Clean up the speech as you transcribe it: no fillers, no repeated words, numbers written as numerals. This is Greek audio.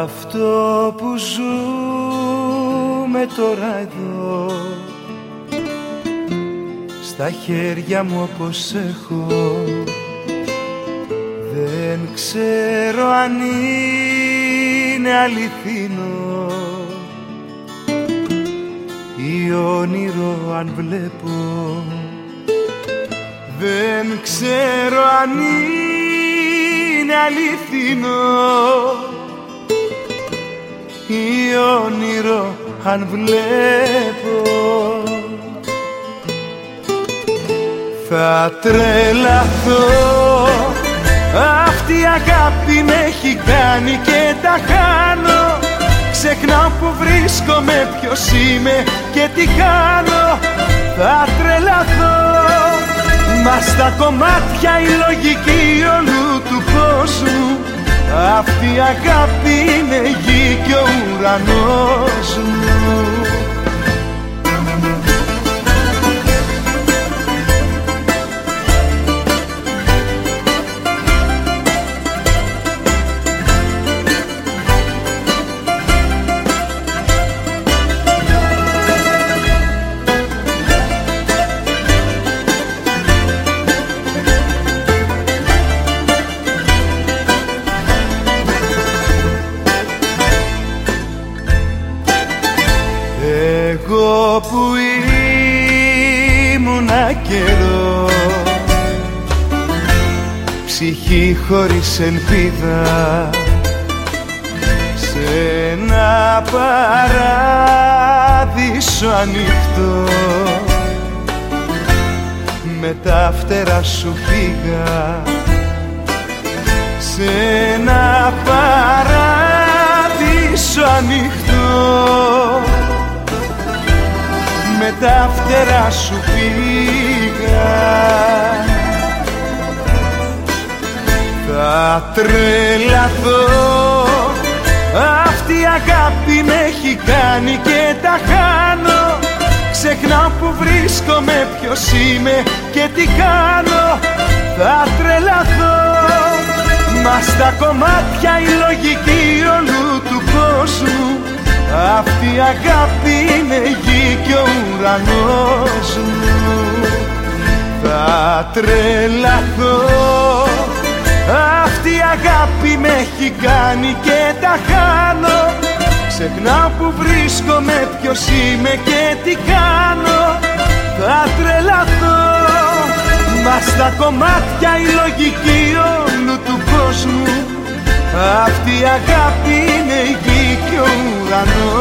Αυτό που ζούμε τώρα εδώ, στα χέρια μου όπως έχω, δεν ξέρω αν είναι αληθινό ή όνειρο αν βλέπω. Δεν ξέρω αν είναι αληθινό ή όνειρο αν βλέπω. Θα τρελαθώ, αυτή η αγάπη με έχει κάνει και τα χάνω. Ξεχνάω που βρίσκομαι, ποιος είμαι και τι κάνω. Θα τρελαθώ, μα στα κομμάτια η λογική όλου του κόσμου. Αυτή η αγάπη είναι γη και ο ουρανός μου. Εγώ που ήμουνα καιρό, ψυχή χωρίς ελπίδα, σε ένα παράδεισο ανοιχτό, με τα φτερά σου πήγα. Σε ένα παράδεισο ανοιχτό, με τα φτερά σου πήγα. Θα τρελαθώ, αυτή η αγάπη με έχει κάνει και τα χάνω. Ξεχνάω που βρίσκομαι, ποιος είμαι και τι κάνω. Θα τρελαθώ, μα στα κομμάτια η λογική όλου του κόσμου. Αυτή η αγάπη είναι γη και ο ουρανός μου. Θα τρελαθώ, αυτή η αγάπη με έχει κάνει και τα χάνω. Ξεχνάω που βρίσκομαι, ποιος είμαι και τι κάνω. Θα τρελαθώ, μα στα κομμάτια η λογική όλου του κόσμου. Αυτή η αγάπη είναι η γη και ο ουρανός.